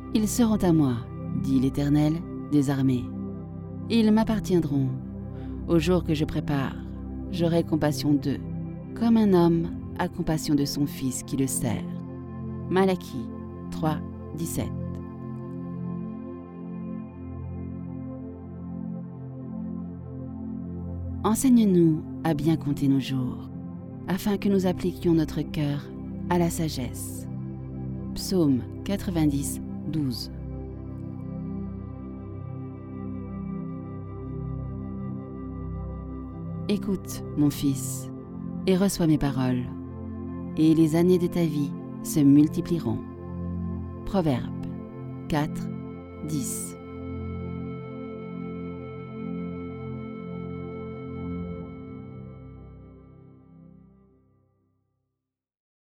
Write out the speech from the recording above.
Ils seront à moi, dit l'Éternel des armées. Ils m'appartiendront. Au jour que je prépare, j'aurai compassion d'eux, comme un homme a compassion de son fils qui le sert. Malachie 3, 17. Enseigne-nous à bien compter nos jours, afin que nous appliquions notre cœur à la sagesse. Psaume 90, 12. Écoute, mon fils, et reçois mes paroles, et les années de ta vie se multiplieront. Proverbe 4, 10.